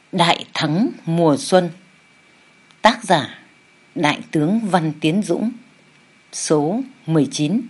Đại thắng mùa xuân. Tác giả Đại tướng Văn Tiến Dũng. Số 19.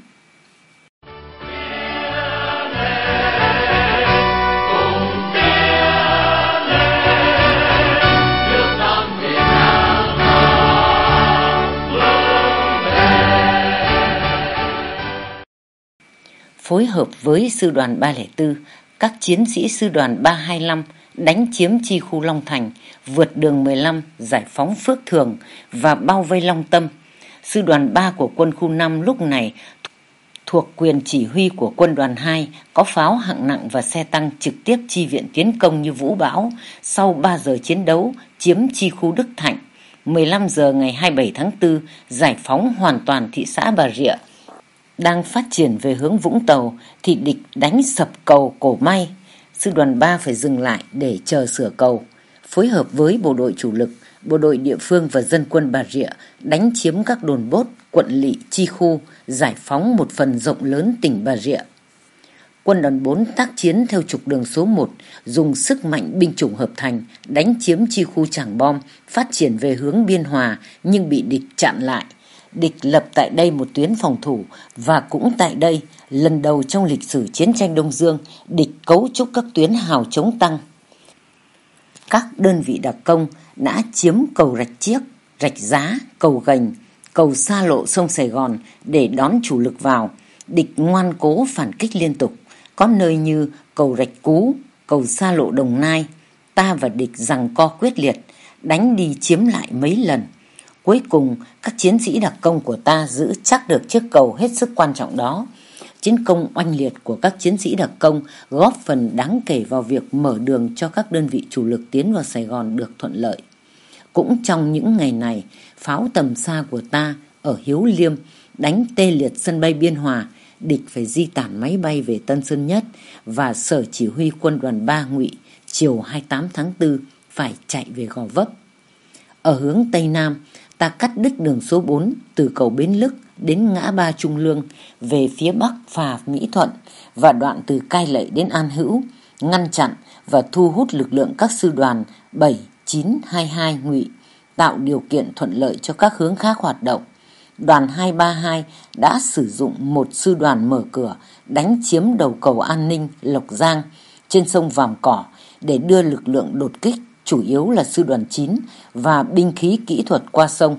Phối hợp với sư đoàn 304, các chiến sĩ sư đoàn 325 đánh chiếm chi khu Long Thành, vượt đường 15, giải phóng Phước Thường và bao vây Long Tâm. Sư đoàn 3 của quân khu 5 lúc này thuộc quyền chỉ huy của quân đoàn 2, có pháo hạng nặng và xe tăng trực tiếp chi viện tiến công như vũ bão. Sau 3 giờ chiến đấu, chiếm chi khu Đức Thạnh. 15 giờ ngày 27 tháng 4, giải phóng hoàn toàn thị xã Bà Rịa. Đang phát triển về hướng Vũng Tàu thì địch đánh sập cầu Cổ May. Sư đoàn 3 phải dừng lại để chờ sửa cầu. Phối hợp với bộ đội chủ lực, bộ đội địa phương và dân quân Bà Rịa đánh chiếm các đồn bốt, quận lỵ, chi khu, giải phóng một phần rộng lớn tỉnh Bà Rịa. Quân đoàn 4 tác chiến theo trục đường số 1, dùng sức mạnh binh chủng hợp thành, đánh chiếm chi khu Trảng Bom, phát triển về hướng Biên Hòa nhưng bị địch chặn lại. Địch lập tại đây một tuyến phòng thủ, và cũng tại đây, lần đầu trong lịch sử chiến tranh Đông Dương, địch cấu trúc các tuyến hào chống tăng. Các đơn vị đặc công đã chiếm cầu Rạch Chiếc, Rạch Giá, cầu Gành, cầu xa lộ sông Sài Gòn để đón chủ lực vào. Địch ngoan cố phản kích liên tục, có nơi như cầu Rạch Cú, cầu xa lộ Đồng Nai. Ta và địch giằng co quyết liệt, đánh đi chiếm lại mấy lần. Cuối cùng, các chiến sĩ đặc công của ta giữ chắc được chiếc cầu hết sức quan trọng đó. Chiến công oanh liệt của các chiến sĩ đặc công góp phần đáng kể vào việc mở đường cho các đơn vị chủ lực tiến vào Sài Gòn được thuận lợi. Cũng trong những ngày này, pháo tầm xa của ta ở Hiếu Liêm đánh tê liệt sân bay Biên Hòa, địch phải di tản máy bay về Tân Sơn Nhất, và sở chỉ huy quân đoàn 3 Ngụy chiều 28 tháng 4 phải chạy về Gò Vấp. Ở hướng Tây Nam, ta cắt đứt đường số 4 từ cầu Bến Lức đến ngã ba Trung Lương về phía bắc phà Mỹ Thuận và đoạn từ Cai Lậy đến An Hữu, ngăn chặn và thu hút lực lượng các sư đoàn 7, 9, 22 Ngụy, tạo điều kiện thuận lợi cho các hướng khác hoạt động. Đoàn 232 đã sử dụng một sư đoàn mở cửa đánh chiếm đầu cầu An Ninh, Lộc Giang trên sông Vàm Cỏ để đưa lực lượng đột kích, chủ yếu là sư đoàn 9 và binh khí kỹ thuật qua sông.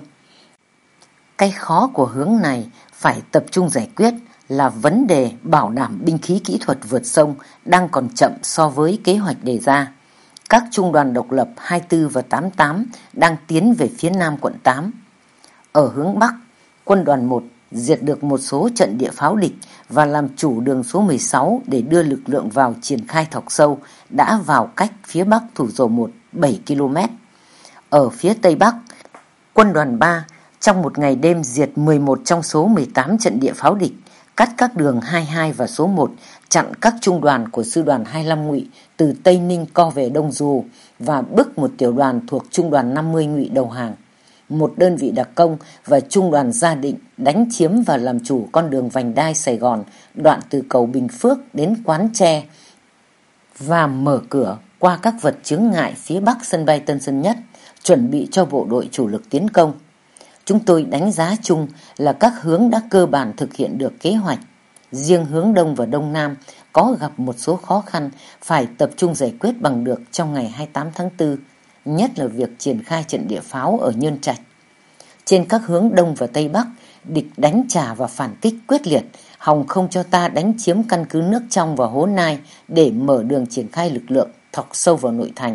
Cái khó của hướng này phải tập trung giải quyết là vấn đề bảo đảm binh khí kỹ thuật vượt sông đang còn chậm so với kế hoạch đề ra. Các trung đoàn độc lập 24 và 88 đang tiến về phía nam quận 8. Ở hướng bắc, quân đoàn 1 diệt được một số trận địa pháo địch và làm chủ đường số 16 để đưa lực lượng vào triển khai thọc sâu, đã vào cách phía bắc thủ dầu 1 7 km. Ở phía tây bắc, quân đoàn 3 trong một ngày đêm diệt 11 trong số 18 trận địa pháo địch, cắt các đường 22 và số 1, chặn các trung đoàn của sư đoàn 25 Ngụy từ Tây Ninh co về Đông Du và bức một tiểu đoàn thuộc trung đoàn 50 Ngụy đầu hàng. Một đơn vị đặc công và trung đoàn Gia Định đánh chiếm và làm chủ con đường vành đai Sài Gòn, đoạn từ cầu Bình Phước đến Quán Tre, và mở cửa qua các vật chướng ngại phía bắc sân bay Tân Sơn Nhất, chuẩn bị cho bộ đội chủ lực tiến công. Chúng tôi đánh giá chung là các hướng đã cơ bản thực hiện được kế hoạch. Riêng hướng Đông và Đông Nam có gặp một số khó khăn phải tập trung giải quyết bằng được trong ngày 28 tháng 4, nhất là việc triển khai trận địa pháo ở Nhơn Trạch. Trên các hướng Đông và Tây Bắc, địch đánh trả và phản kích quyết liệt, hòng không cho ta đánh chiếm căn cứ Nước Trong và Hố Nai để mở đường triển khai lực lượng thọc sâu vào nội thành.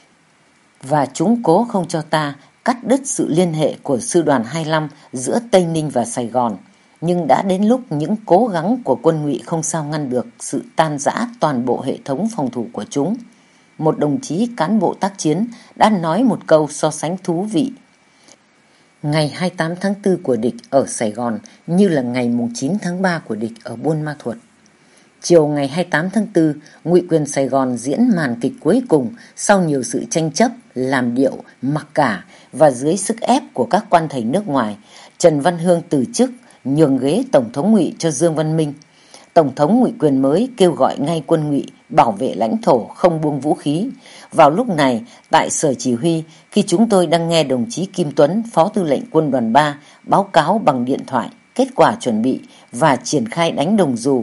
Và chúng cố không cho ta cắt đứt sự liên hệ của sư đoàn 25 giữa Tây Ninh và Sài Gòn. Nhưng đã đến lúc những cố gắng của quân Ngụy không sao ngăn được sự tan rã toàn bộ hệ thống phòng thủ của chúng. Một đồng chí cán bộ tác chiến đã nói một câu so sánh thú vị. Ngày 28 tháng 4 của địch ở Sài Gòn như là ngày 9 tháng 3 của địch ở Buôn Ma Thuột. Chiều ngày 28 tháng 4, Ngụy quyền Sài Gòn diễn màn kịch cuối cùng sau nhiều sự tranh chấp, làm điệu, mặc cả và dưới sức ép của các quan thầy nước ngoài. Trần Văn Hương từ chức, nhường ghế Tổng thống Ngụy cho Dương Văn Minh. Tổng thống Ngụy Quyền mới kêu gọi ngay quân Ngụy bảo vệ lãnh thổ, không buông vũ khí. Vào lúc này, tại sở chỉ huy, khi chúng tôi đang nghe đồng chí Kim Tuấn, Phó Tư lệnh Quân đoàn 3 báo cáo bằng điện thoại kết quả chuẩn bị và triển khai đánh Đồng Dù,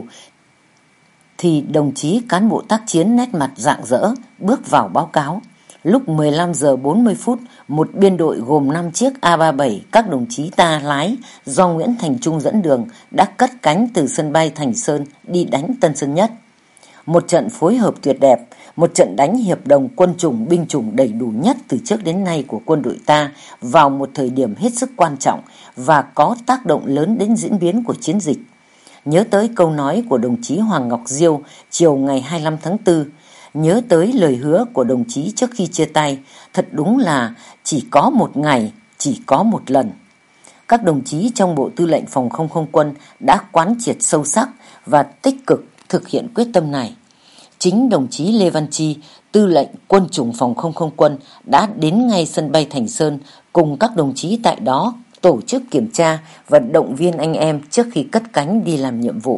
thì đồng chí cán bộ tác chiến nét mặt rạng rỡ bước vào báo cáo. Lúc 15 giờ 40 phút, một biên đội gồm 5 chiếc A37 các đồng chí ta lái do Nguyễn Thành Trung dẫn đường đã cất cánh từ sân bay Thành Sơn đi đánh Tân Sơn Nhất. Một trận phối hợp tuyệt đẹp, một trận đánh hiệp đồng quân chủng binh chủng đầy đủ nhất từ trước đến nay của quân đội ta vào một thời điểm hết sức quan trọng và có tác động lớn đến diễn biến của chiến dịch. Nhớ tới câu nói của đồng chí Hoàng Ngọc Diêu chiều ngày 25 tháng 4, nhớ tới lời hứa của đồng chí trước khi chia tay, thật đúng là chỉ có một ngày, chỉ có một lần. Các đồng chí trong Bộ Tư lệnh Phòng không không quân đã quán triệt sâu sắc và tích cực thực hiện quyết tâm này. Chính đồng chí Lê Văn Chi, Tư lệnh Quân chủng Phòng không không quân đã đến ngay sân bay Thành Sơn cùng các đồng chí tại đó tổ chức kiểm tra và động viên anh em trước khi cất cánh đi làm nhiệm vụ.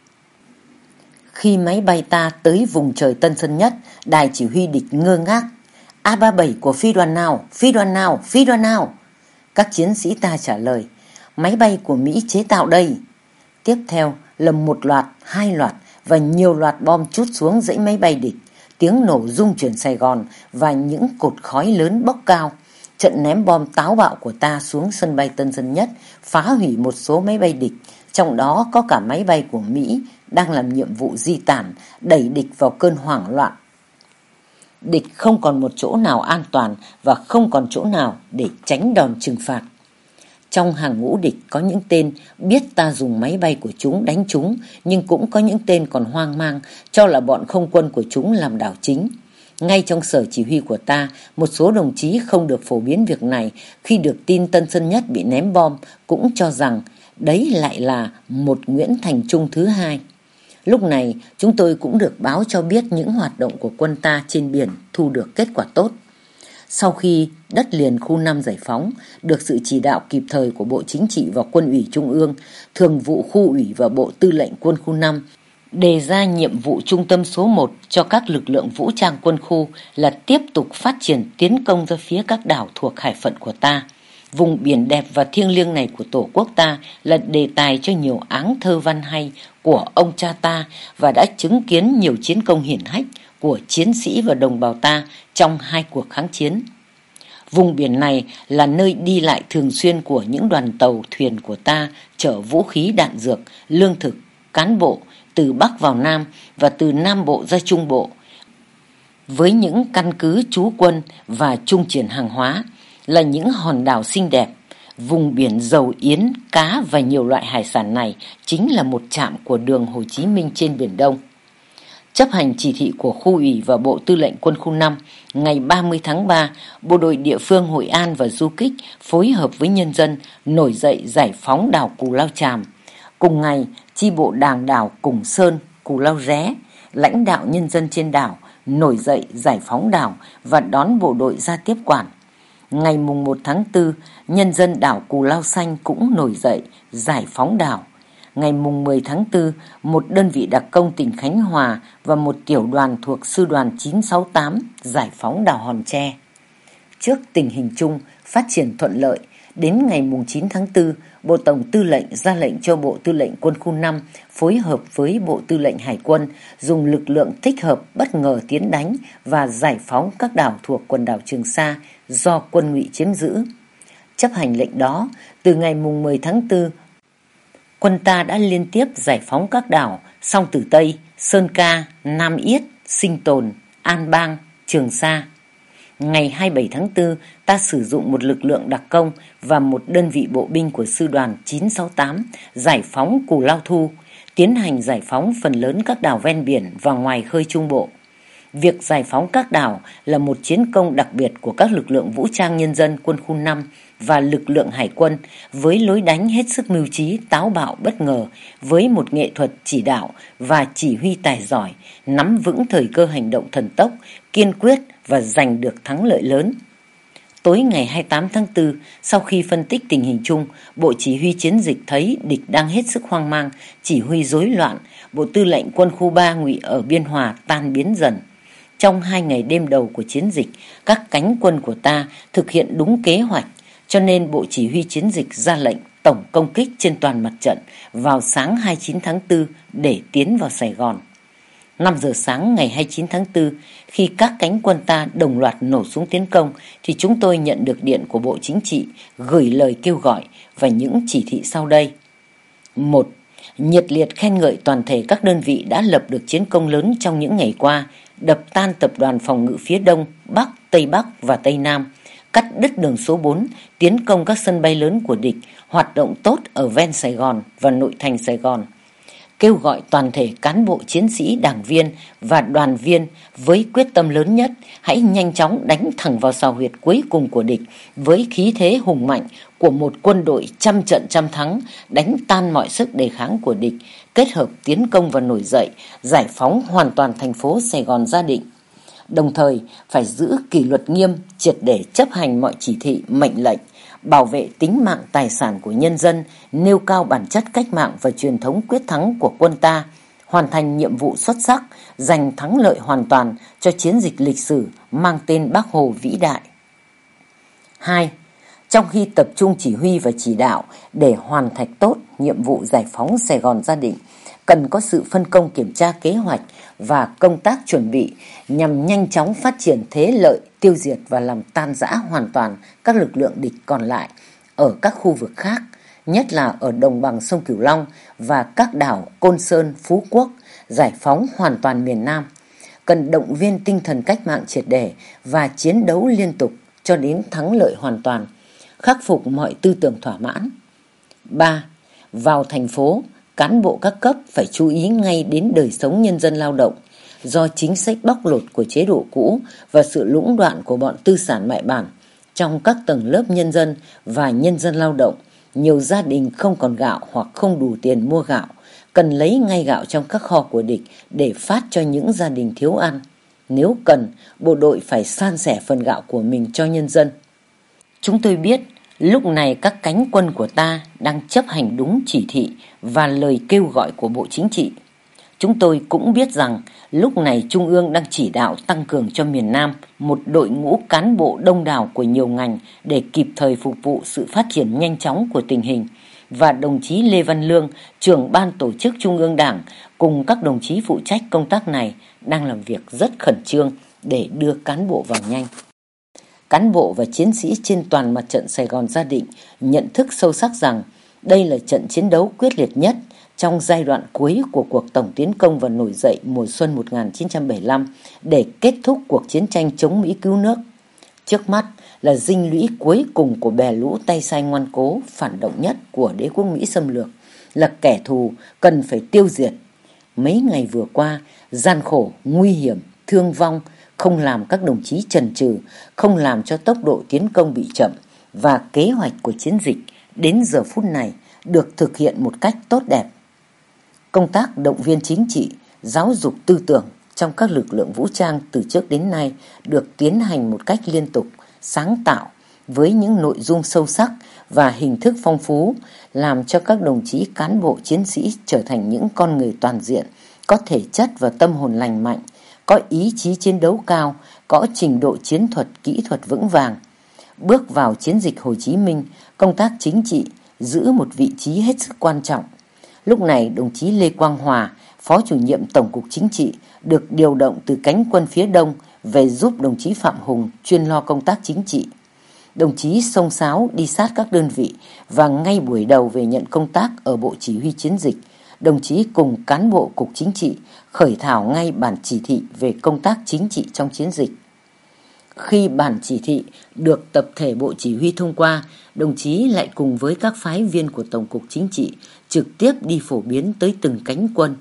Khi máy bay ta tới vùng trời Tân Sơn Nhất, đài chỉ huy địch ngơ ngác. A37 của phi đoàn nào? Phi đoàn nào? Phi đoàn nào? Các chiến sĩ ta trả lời, máy bay của Mỹ chế tạo đây. Tiếp theo là một loạt, hai loạt và nhiều loạt bom trút xuống dãy máy bay địch. Tiếng nổ rung chuyển Sài Gòn và những cột khói lớn bốc cao. Trận ném bom táo bạo của ta xuống sân bay Tân Sơn Nhất phá hủy một số máy bay địch, trong đó có cả máy bay của Mỹ đang làm nhiệm vụ di tản, đẩy địch vào cơn hoảng loạn. Địch không còn một chỗ nào an toàn và không còn chỗ nào để tránh đòn trừng phạt. Trong hàng ngũ địch có những tên biết ta dùng máy bay của chúng đánh chúng, nhưng cũng có những tên còn hoang mang cho là bọn không quân của chúng làm đảo chính. Ngay trong sở chỉ huy của ta, một số đồng chí không được phổ biến việc này khi được tin Tân Sơn Nhất bị ném bom cũng cho rằng đấy lại là một Nguyễn Thành Trung thứ hai. Lúc này chúng tôi cũng được báo cho biết những hoạt động của quân ta trên biển thu được kết quả tốt. Sau khi đất liền khu 5 giải phóng, được sự chỉ đạo kịp thời của Bộ Chính trị và Quân ủy Trung ương, Thường vụ Khu ủy và Bộ Tư lệnh Quân khu 5 đề ra nhiệm vụ trung tâm số 1 cho các lực lượng vũ trang quân khu là tiếp tục phát triển tiến công ra phía các đảo thuộc hải phận của ta. Vùng biển đẹp và thiêng liêng này của Tổ quốc ta là đề tài cho nhiều áng thơ văn hay của ông cha ta và đã chứng kiến nhiều chiến công hiển hách của chiến sĩ và đồng bào ta trong hai cuộc kháng chiến. Vùng biển này là nơi đi lại thường xuyên của những đoàn tàu thuyền của ta chở vũ khí đạn dược, lương thực, cán bộ từ Bắc vào Nam và từ Nam Bộ ra Trung Bộ, với những căn cứ trú quân và trung chuyển hàng hóa, là những hòn đảo xinh đẹp. Vùng biển giàu yến, cá và nhiều loại hải sản này chính là một trạm của đường Hồ Chí Minh trên Biển Đông. Chấp hành chỉ thị của Khu ủy và Bộ Tư lệnh Quân khu 5, ngày 30 tháng 3, bộ đội địa phương Hội An và du kích phối hợp với nhân dân nổi dậy giải phóng đảo Cù Lao Chàm. Cùng ngày, chi bộ Đảng đảo Củng Sơn, Cù Lao Ré, lãnh đạo nhân dân trên đảo nổi dậy giải phóng đảo và đón bộ đội ra tiếp quản. Ngày mùng 1 tháng 4, nhân dân đảo Cù Lao Xanh cũng nổi dậy giải phóng đảo. Ngày mùng 10 tháng 4, một đơn vị đặc công tỉnh Khánh Hòa và một tiểu đoàn thuộc sư đoàn 968 giải phóng đảo Hòn Tre. Trước tình hình chung phát triển thuận lợi, đến ngày mùng 9 tháng 4, Bộ Tổng Tư lệnh ra lệnh cho Bộ Tư lệnh Quân khu 5 phối hợp với Bộ Tư lệnh Hải quân dùng lực lượng thích hợp bất ngờ tiến đánh và giải phóng các đảo thuộc quần đảo Trường Sa do quân Ngụy chiếm giữ. Chấp hành lệnh đó, từ ngày mùng 10 tháng 4, quân ta đã liên tiếp giải phóng các đảo Song Tử Tây, Sơn Ca, Nam Yết, Sinh Tồn, An Bang, Trường Sa. Ngày 27 tháng 4, ta sử dụng một lực lượng đặc công và một đơn vị bộ binh của sư đoàn 968 giải phóng Cù Lao Thu, tiến hành giải phóng phần lớn các đảo ven biển và ngoài khơi Trung Bộ. Việc giải phóng các đảo là một chiến công đặc biệt của các lực lượng vũ trang nhân dân quân khu 5 và lực lượng hải quân với lối đánh hết sức mưu trí, táo bạo, bất ngờ, với một nghệ thuật chỉ đạo và chỉ huy tài giỏi, nắm vững thời cơ hành động thần tốc, kiên quyết và giành được thắng lợi lớn. Tối ngày 28 tháng 4, sau khi phân tích tình hình chung, Bộ Chỉ huy Chiến dịch thấy địch đang hết sức hoang mang, chỉ huy rối loạn. Bộ Tư lệnh Quân khu 3 ngụy ở Biên Hòa tan biến dần. Trong 2 ngày đêm đầu của chiến dịch, các cánh quân của ta thực hiện đúng kế hoạch, cho nên Bộ Chỉ huy Chiến dịch ra lệnh tổng công kích trên toàn mặt trận vào sáng 29 tháng 4 để tiến vào Sài Gòn. 5 giờ sáng ngày 29 tháng 4, khi các cánh quân ta đồng loạt nổ súng tiến công, thì chúng tôi nhận được điện của Bộ Chính trị gửi lời kêu gọi và những chỉ thị sau đây. 1. Nhiệt liệt khen ngợi toàn thể các đơn vị đã lập được chiến công lớn trong những ngày qua, đập tan tập đoàn phòng ngự phía Đông, Bắc, Tây Bắc và Tây Nam, cắt đứt đường số 4, tiến công các sân bay lớn của địch, hoạt động tốt ở ven Sài Gòn và nội thành Sài Gòn. Kêu gọi toàn thể cán bộ chiến sĩ, đảng viên và đoàn viên với quyết tâm lớn nhất hãy nhanh chóng đánh thẳng vào sào huyệt cuối cùng của địch với khí thế hùng mạnh của một quân đội trăm trận trăm thắng, đánh tan mọi sức đề kháng của địch, kết hợp tiến công và nổi dậy, giải phóng hoàn toàn thành phố Sài Gòn Gia Định. Đồng thời phải giữ kỷ luật nghiêm, triệt để chấp hành mọi chỉ thị, mệnh lệnh, bảo vệ tính mạng tài sản của nhân dân, nêu cao bản chất cách mạng và truyền thống quyết thắng của quân ta, hoàn thành nhiệm vụ xuất sắc, giành thắng lợi hoàn toàn cho chiến dịch lịch sử mang tên Bác Hồ vĩ đại. 2. Trong khi tập trung chỉ huy và chỉ đạo để hoàn thành tốt nhiệm vụ giải phóng Sài Gòn Gia Định, cần có sự phân công kiểm tra kế hoạch và công tác chuẩn bị nhằm nhanh chóng phát triển thế lợi, tiêu diệt và làm tan rã hoàn toàn các lực lượng địch còn lại ở các khu vực khác, nhất là ở đồng bằng sông Cửu Long và các đảo Côn Sơn, Phú Quốc, giải phóng hoàn toàn miền Nam. Cần động viên tinh thần cách mạng triệt để và chiến đấu liên tục cho đến thắng lợi hoàn toàn, khắc phục mọi tư tưởng thỏa mãn. 3. Vào thành phố, cán bộ các cấp phải chú ý ngay đến đời sống nhân dân lao động. Do chính sách bóc lột của chế độ cũ và sự lũng đoạn của bọn tư sản mại bản, trong các tầng lớp nhân dân và nhân dân lao động, nhiều gia đình không còn gạo hoặc không đủ tiền mua gạo, cần lấy ngay gạo trong các kho của địch để phát cho những gia đình thiếu ăn. Nếu cần, bộ đội phải san sẻ phần gạo của mình cho nhân dân. Chúng tôi biết lúc này các cánh quân của ta đang chấp hành đúng chỉ thị và lời kêu gọi của Bộ Chính trị. Chúng tôi cũng biết rằng lúc này Trung ương đang chỉ đạo tăng cường cho miền Nam một đội ngũ cán bộ đông đảo của nhiều ngành để kịp thời phục vụ sự phát triển nhanh chóng của tình hình. Và đồng chí Lê Văn Lương, trưởng ban tổ chức Trung ương Đảng, cùng các đồng chí phụ trách công tác này đang làm việc rất khẩn trương để đưa cán bộ vào nhanh. Cán bộ và chiến sĩ trên toàn mặt trận Sài Gòn Gia Định nhận thức sâu sắc rằng đây là trận chiến đấu quyết liệt nhất trong giai đoạn cuối của cuộc tổng tiến công và nổi dậy mùa xuân 1975 để kết thúc cuộc chiến tranh chống Mỹ cứu nước. Trước mắt là dinh lũy cuối cùng của bè lũ tay sai ngoan cố, phản động nhất của đế quốc Mỹ xâm lược, là kẻ thù cần phải tiêu diệt. Mấy ngày vừa qua, gian khổ, nguy hiểm, thương vong không làm các đồng chí chần chừ, không làm cho tốc độ tiến công bị chậm, và kế hoạch của chiến dịch đến giờ phút này được thực hiện một cách tốt đẹp. Công tác động viên chính trị, giáo dục tư tưởng trong các lực lượng vũ trang từ trước đến nay được tiến hành một cách liên tục, sáng tạo, với những nội dung sâu sắc và hình thức phong phú, làm cho các đồng chí cán bộ chiến sĩ trở thành những con người toàn diện, có thể chất và tâm hồn lành mạnh, có ý chí chiến đấu cao, có trình độ chiến thuật, kỹ thuật vững vàng. Bước vào chiến dịch Hồ Chí Minh, công tác chính trị giữ một vị trí hết sức quan trọng. Lúc này, đồng chí Lê Quang Hòa, Phó chủ nhiệm Tổng cục Chính trị, được điều động từ cánh quân phía Đông về giúp đồng chí Phạm Hùng chuyên lo công tác chính trị. Đồng chí xông xáo đi sát các đơn vị và ngay buổi đầu về nhận công tác ở Bộ Chỉ huy Chiến dịch, đồng chí cùng cán bộ Cục Chính trị khởi thảo ngay bản chỉ thị về công tác chính trị trong chiến dịch. Khi bản chỉ thị được tập thể Bộ Chỉ huy thông qua, đồng chí lại cùng với các phái viên của Tổng cục Chính trị trực tiếp đi phổ biến tới từng cánh quân.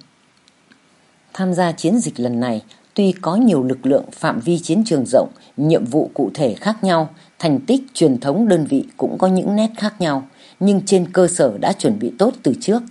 Tham gia chiến dịch lần này, tuy có nhiều lực lượng, phạm vi chiến trường rộng, nhiệm vụ cụ thể khác nhau, thành tích truyền thống đơn vị cũng có những nét khác nhau, nhưng trên cơ sở đã chuẩn bị tốt từ trước,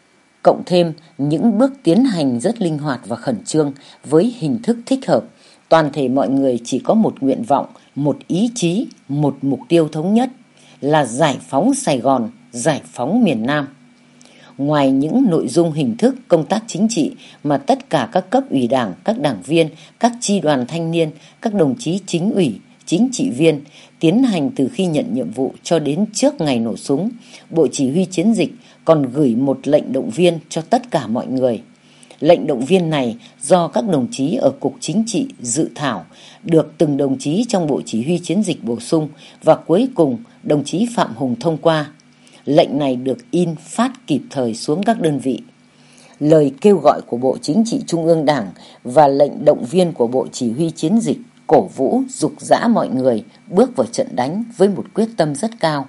cộng thêm những bước tiến hành rất linh hoạt và khẩn trương với hình thức thích hợp, toàn thể mọi người chỉ có một nguyện vọng, một ý chí, một mục tiêu thống nhất là giải phóng Sài Gòn, giải phóng miền Nam. Ngoài những nội dung hình thức công tác chính trị mà tất cả các cấp ủy Đảng, các đảng viên, các chi đoàn thanh niên, các đồng chí chính ủy, chính trị viên tiến hành từ khi nhận nhiệm vụ cho đến trước ngày nổ súng, Bộ Chỉ huy Chiến dịch còn gửi một lệnh động viên cho tất cả mọi người. Lệnh động viên này do các đồng chí ở Cục Chính trị dự thảo, được từng đồng chí trong Bộ Chỉ huy Chiến dịch bổ sung và cuối cùng đồng chí Phạm Hùng thông qua. Lệnh này được in phát kịp thời xuống các đơn vị. Lời kêu gọi của Bộ Chính trị Trung ương Đảng và lệnh động viên của Bộ Chỉ huy Chiến dịch cổ vũ dục dã mọi người bước vào trận đánh với một quyết tâm rất cao.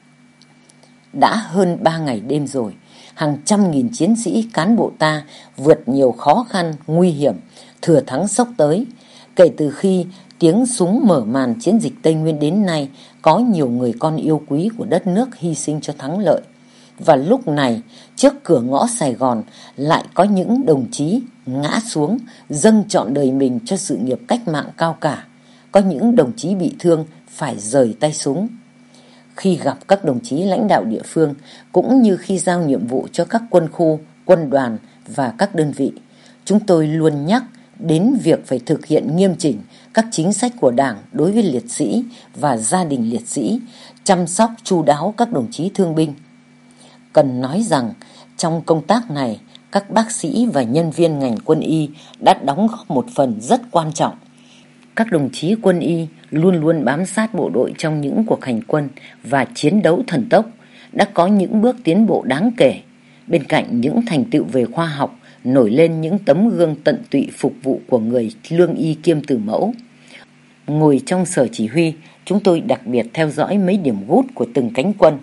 Đã hơn 3 ngày đêm rồi, hàng trăm nghìn chiến sĩ cán bộ ta vượt nhiều khó khăn, nguy hiểm, thừa thắng xốc tới. Kể từ khi tiếng súng mở màn chiến dịch Tây Nguyên đến nay, có nhiều người con yêu quý của đất nước hy sinh cho thắng lợi. Và lúc này, trước cửa ngõ Sài Gòn lại có những đồng chí ngã xuống, dâng trọn đời mình cho sự nghiệp cách mạng cao cả. Có những đồng chí bị thương phải rời tay súng. Khi gặp các đồng chí lãnh đạo địa phương, cũng như khi giao nhiệm vụ cho các quân khu, quân đoàn và các đơn vị, chúng tôi luôn nhắc đến việc phải thực hiện nghiêm chỉnh các chính sách của Đảng đối với liệt sĩ và gia đình liệt sĩ, chăm sóc chu đáo các đồng chí thương binh. Cần nói rằng, trong công tác này, các bác sĩ và nhân viên ngành quân y đã đóng góp một phần rất quan trọng. Các đồng chí quân y luôn luôn bám sát bộ đội trong những cuộc hành quân và chiến đấu thần tốc, đã có những bước tiến bộ đáng kể. Bên cạnh những thành tựu về khoa học, nổi lên những tấm gương tận tụy phục vụ của người lương y kiêm tử mẫu. Ngồi trong sở chỉ huy, chúng tôi đặc biệt theo dõi mấy điểm gút của từng cánh quân.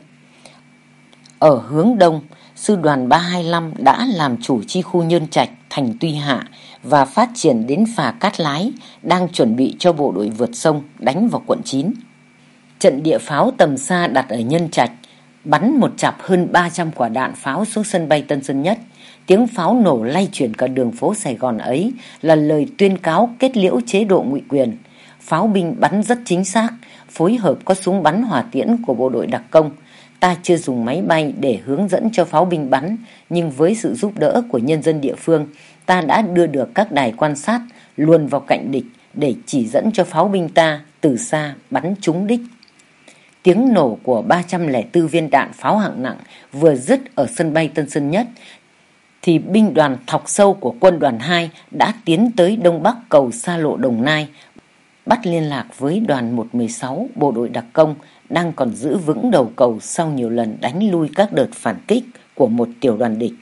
Ở hướng đông, sư đoàn 325 đã làm chủ chi khu Nhơn Trạch, thành Tuy Hạ và phát triển đến phà Cát Lái, đang chuẩn bị cho bộ đội vượt sông đánh vào quận 9. Trận địa pháo tầm xa đặt ở Nhân Trạch, bắn một chặp hơn 300 quả đạn pháo xuống sân bay Tân Sơn Nhất. Tiếng pháo nổ lay chuyển cả đường phố Sài Gòn ấy là lời tuyên cáo kết liễu chế độ ngụy quyền. Pháo binh bắn rất chính xác, phối hợp có súng bắn hỏa tiễn của bộ đội đặc công. Ta chưa dùng máy bay để hướng dẫn cho pháo binh bắn, nhưng với sự giúp đỡ của nhân dân địa phương, ta đã đưa được các đài quan sát luồn vào cạnh địch để chỉ dẫn cho pháo binh ta từ xa bắn trúng đích. Tiếng nổ của 304 viên đạn pháo hạng nặng vừa dứt ở sân bay Tân Sơn Nhất, thì binh đoàn Thọc Sâu của quân đoàn 2 đã tiến tới đông bắc cầu xa lộ Đồng Nai, bắt liên lạc với đoàn 116 bộ đội đặc công đang còn giữ vững đầu cầu sau nhiều lần đánh lui các đợt phản kích của một tiểu đoàn địch.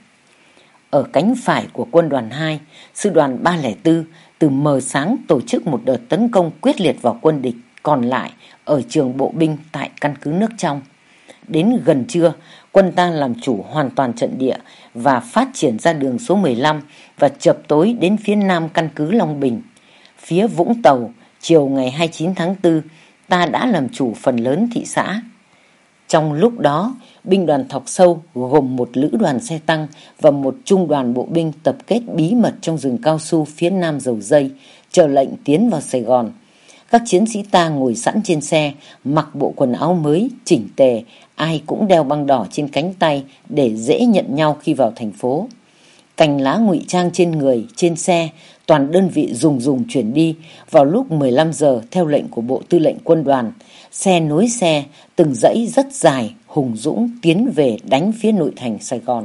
Ở cánh phải của quân đoàn 2, sư đoàn 304 từ mờ sáng tổ chức một đợt tấn công quyết liệt vào quân địch còn lại ở trường bộ binh tại căn cứ Nước Trong. Đến gần trưa, quân ta làm chủ hoàn toàn trận địa và phát triển ra đường số 15 và chập tối đến phía nam căn cứ Long Bình. Phía Vũng Tàu, chiều ngày 29 tháng 4, ta đã làm chủ phần lớn thị xã. Trong lúc đó, binh đoàn Thọc Sâu gồm một lữ đoàn xe tăng và một trung đoàn bộ binh tập kết bí mật trong rừng cao su phía nam Dầu Dây, chờ lệnh tiến vào Sài Gòn. Các chiến sĩ ta ngồi sẵn trên xe, mặc bộ quần áo mới, chỉnh tề, ai cũng đeo băng đỏ trên cánh tay để dễ nhận nhau khi vào thành phố. Cành lá ngụy trang trên người, trên xe, toàn đơn vị dùng chuyển đi. Vào lúc 15 giờ theo lệnh của Bộ Tư lệnh Quân đoàn, xe nối xe, từng dãy rất dài, hùng dũng tiến về đánh phía nội thành Sài Gòn.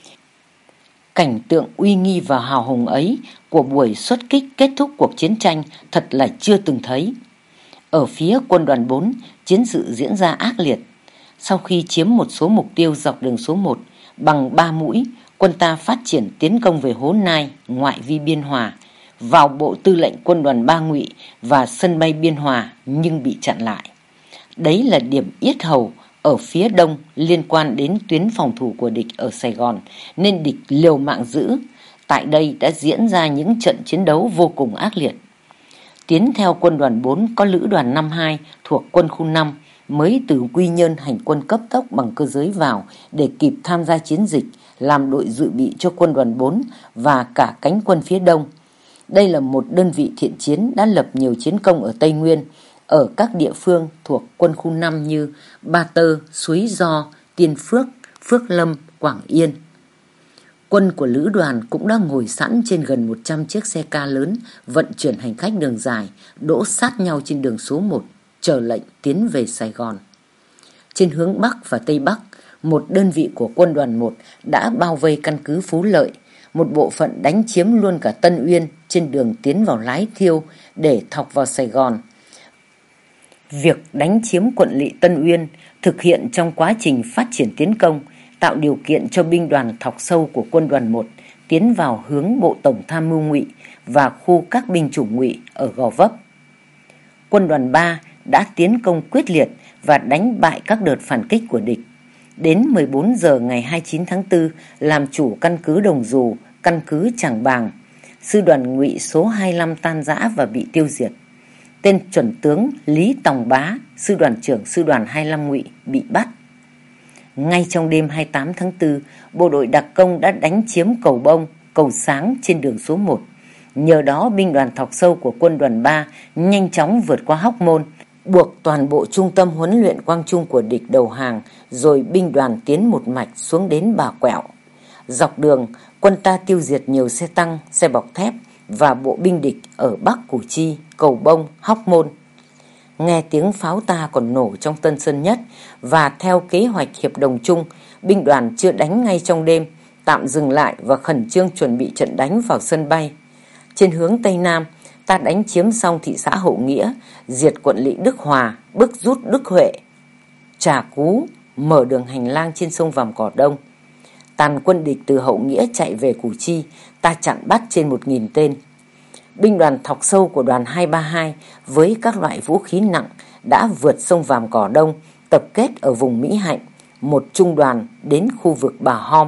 Cảnh tượng uy nghi và hào hùng ấy của buổi xuất kích kết thúc cuộc chiến tranh thật là chưa từng thấy. Ở phía quân đoàn 4, chiến sự diễn ra ác liệt. Sau khi chiếm một số mục tiêu dọc đường số 1, bằng 3 mũi, quân ta phát triển tiến công về Hố Nai, ngoại vi Biên Hòa, vào Bộ Tư lệnh Quân đoàn 3 Ngụy và sân bay Biên Hòa nhưng bị chặn lại. Đấy là điểm yết hầu ở phía đông liên quan đến tuyến phòng thủ của địch ở Sài Gòn, nên địch liều mạng giữ. Tại đây đã diễn ra những trận chiến đấu vô cùng ác liệt. Tiến theo quân đoàn 4 có lữ đoàn 52 thuộc quân khu 5 mới từ Quy Nhơn hành quân cấp tốc bằng cơ giới vào để kịp tham gia chiến dịch, làm đội dự bị cho quân đoàn 4 và cả cánh quân phía đông. Đây là một đơn vị thiện chiến đã lập nhiều chiến công ở Tây Nguyên, ở các địa phương thuộc quân khu 5 như Ba Tơ, Suối Gio, Tiên Phước, Phước Lâm, Quảng Yên. Quân của lữ đoàn cũng đã ngồi sẵn trên gần 100 chiếc xe ca lớn vận chuyển hành khách đường dài, đỗ sát nhau trên đường số 1, chờ lệnh tiến về Sài Gòn. Trên hướng Bắc và Tây Bắc, một đơn vị của quân đoàn 1 đã bao vây căn cứ Phú Lợi, một bộ phận đánh chiếm luôn cả Tân Uyên trên đường tiến vào Lái Thiêu để thọc vào Sài Gòn. Việc đánh chiếm quận lỵ Tân Uyên thực hiện trong quá trình phát triển tiến công, tạo điều kiện cho binh đoàn thọc sâu của quân đoàn 1 tiến vào hướng Bộ Tổng Tham mưu Ngụy và khu các binh chủng Ngụy ở Gò Vấp. Quân đoàn 3 đã tiến công quyết liệt và đánh bại các đợt phản kích của địch. Đến 14 giờ ngày 29 tháng 4 làm chủ căn cứ Đồng Dù, căn cứ Trảng Bàng. Sư đoàn Ngụy số 25 tan rã và bị tiêu diệt. Tên chuẩn tướng Lý Tòng Bá, sư đoàn trưởng sư đoàn 25 Ngụy bị bắt. Ngay trong đêm 28 tháng 4, bộ đội đặc công đã đánh chiếm Cầu Bông, Cầu Sáng trên đường số 1. Nhờ đó binh đoàn thọc sâu của quân đoàn 3 nhanh chóng vượt qua Hóc Môn, buộc toàn bộ trung tâm huấn luyện Quang Trung của địch đầu hàng, rồi binh đoàn tiến một mạch xuống đến Bà Quẹo. Dọc đường, quân ta tiêu diệt nhiều xe tăng, xe bọc thép và bộ binh địch ở Bắc Củ Chi, Cầu Bông, Hóc Môn. Nghe tiếng pháo ta còn nổ trong Tân Sơn Nhất và theo kế hoạch hiệp đồng chung, binh đoàn chưa đánh ngay trong đêm, tạm dừng lại và khẩn trương chuẩn bị trận đánh vào sân bay. Trên hướng Tây Nam, ta đánh chiếm xong thị xã Hậu Nghĩa, diệt quận lỵ Đức Hòa, bức rút Đức Huệ, Trà Cú, mở đường hành lang trên sông Vàm Cỏ Đông. Tàn quân địch từ Hậu Nghĩa chạy về Củ Chi, ta chặn bắt trên 1.000 tên. Binh đoàn thọc sâu của đoàn 232 với các loại vũ khí nặng đã vượt sông Vàm Cỏ Đông, tập kết ở vùng Mỹ Hạnh, một trung đoàn đến khu vực Bà Hom.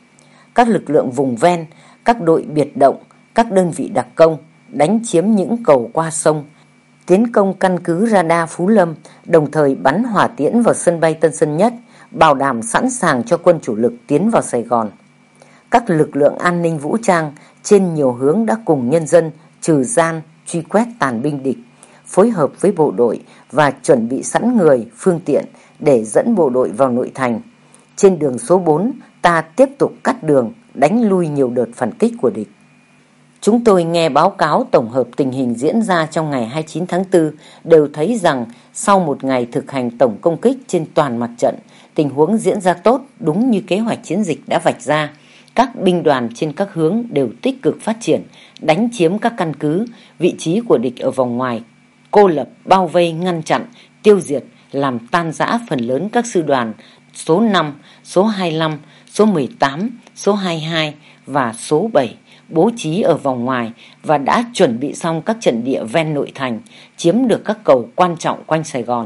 Các lực lượng vùng ven, các đội biệt động, các đơn vị đặc công đánh chiếm những cầu qua sông, tiến công căn cứ radar Phú Lâm, đồng thời bắn hỏa tiễn vào sân bay Tân Sơn Nhất, bảo đảm sẵn sàng cho quân chủ lực tiến vào Sài Gòn. Các lực lượng an ninh vũ trang trên nhiều hướng đã cùng nhân dân trừ gian, truy quét tàn binh địch, phối hợp với bộ đội và chuẩn bị sẵn người, phương tiện để dẫn bộ đội vào nội thành. Trên đường số 4, ta tiếp tục cắt đường, đánh lui nhiều đợt phản kích của địch. Chúng tôi nghe báo cáo tổng hợp tình hình diễn ra trong ngày 29 tháng 4 đều thấy rằng sau một ngày thực hành tổng công kích trên toàn mặt trận, tình huống diễn ra tốt đúng như kế hoạch chiến dịch đã vạch ra. Các binh đoàn trên các hướng đều tích cực phát triển, đánh chiếm các căn cứ, vị trí của địch ở vòng ngoài, cô lập, bao vây, ngăn chặn, tiêu diệt, làm tan rã phần lớn các sư đoàn số 5, số 25, số 18, số 22 và số 7 bố trí ở vòng ngoài và đã chuẩn bị xong các trận địa ven nội thành, chiếm được các cầu quan trọng quanh Sài Gòn.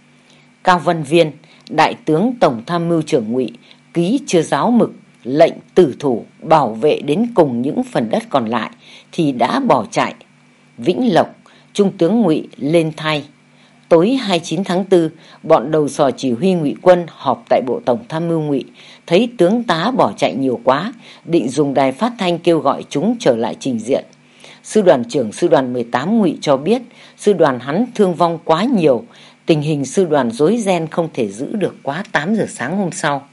Cao Văn Viên, Đại tướng Tổng Tham mưu trưởng Ngụy, ký chưa giáo mực lệnh tử thủ bảo vệ đến cùng những phần đất còn lại thì đã bỏ chạy. Vĩnh Lộc, Trung tướng Ngụy lên thay. Tối 29 tháng 4, bọn đầu sò chỉ huy Ngụy quân họp tại Bộ Tổng Tham mưu Ngụy, thấy tướng tá bỏ chạy nhiều quá, định dùng đài phát thanh kêu gọi chúng trở lại trình diện. Sư đoàn trưởng sư đoàn 18 Ngụy cho biết sư đoàn hắn thương vong quá nhiều, tình hình sư đoàn rối ren không thể giữ được quá 8 giờ sáng hôm sau.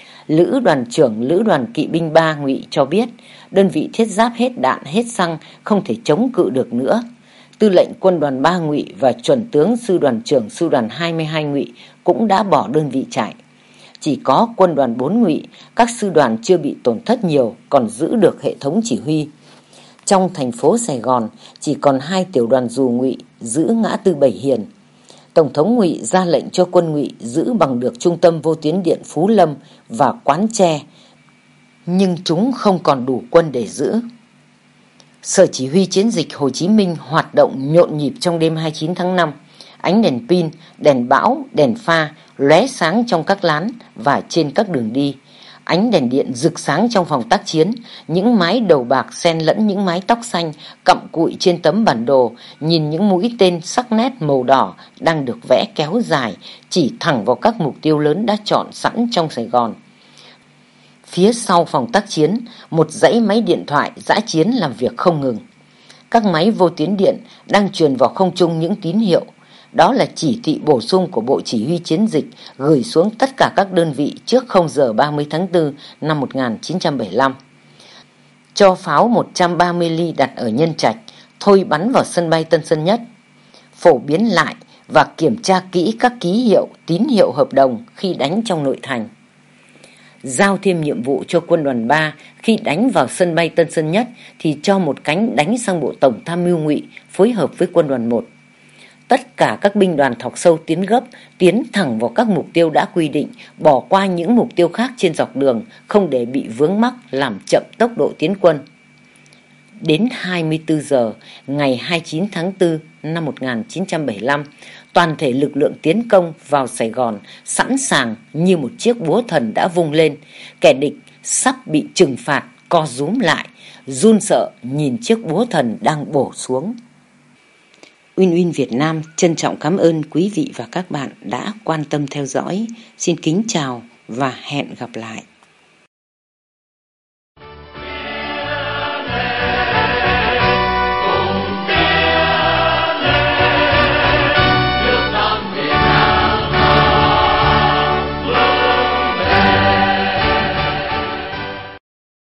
Lữ đoàn trưởng Lữ đoàn Kỵ binh 3 Ngụy cho biết đơn vị thiết giáp hết đạn hết xăng, không thể chống cự được nữa. Tư lệnh quân đoàn 3 Ngụy và chuẩn tướng sư đoàn trưởng sư đoàn 22 Ngụy cũng đã bỏ đơn vị chạy. Chỉ có quân đoàn 4 Ngụy, các sư đoàn chưa bị tổn thất nhiều, còn giữ được hệ thống chỉ huy. Trong thành phố Sài Gòn chỉ còn 2 tiểu đoàn dù Ngụy giữ ngã tư Bảy Hiền. Tổng thống Ngụy ra lệnh cho quân Ngụy giữ bằng được trung tâm vô tuyến điện Phú Lâm và Quán Tre, nhưng chúng không còn đủ quân để giữ. Sở chỉ huy chiến dịch Hồ Chí Minh hoạt động nhộn nhịp trong đêm 29 tháng 5. Ánh đèn pin, đèn bão, đèn pha lóe sáng trong các lán và trên các đường đi. Ánh đèn điện rực sáng trong phòng tác chiến, những mái đầu bạc xen lẫn những mái tóc xanh cặm cụi trên tấm bản đồ, nhìn những mũi tên sắc nét màu đỏ đang được vẽ kéo dài, chỉ thẳng vào các mục tiêu lớn đã chọn sẵn trong Sài Gòn. Phía sau phòng tác chiến, một dãy máy điện thoại dã chiến làm việc không ngừng. các máy vô tuyến điện đang truyền vào không trung những tín hiệu. Đó là chỉ thị bổ sung của Bộ Chỉ huy Chiến dịch gửi xuống tất cả các đơn vị trước 0 giờ 30 tháng 4 năm 1975. Cho pháo 130 ly đặt ở Nhân Trạch, thôi bắn vào sân bay Tân Sơn Nhất. Phổ biến lại và kiểm tra kỹ các ký hiệu, tín hiệu hợp đồng khi đánh trong nội thành. Giao thêm nhiệm vụ cho quân đoàn 3 khi đánh vào sân bay Tân Sơn Nhất thì cho một cánh đánh sang Bộ Tổng Tham mưu Ngụy phối hợp với quân đoàn 1. Tất cả các binh đoàn thọc sâu tiến gấp, tiến thẳng vào các mục tiêu đã quy định, bỏ qua những mục tiêu khác trên dọc đường, không để bị vướng mắc làm chậm tốc độ tiến quân. Đến 24 giờ ngày 29 tháng 4 năm 1975, toàn thể lực lượng tiến công vào Sài Gòn sẵn sàng như một chiếc búa thần đã vung lên. Kẻ địch sắp bị trừng phạt, co rúm lại, run sợ nhìn chiếc búa thần đang bổ xuống. Win Win Việt Nam trân trọng cảm ơn quý vị và các bạn đã quan tâm theo dõi. Xin kính chào và hẹn gặp lại.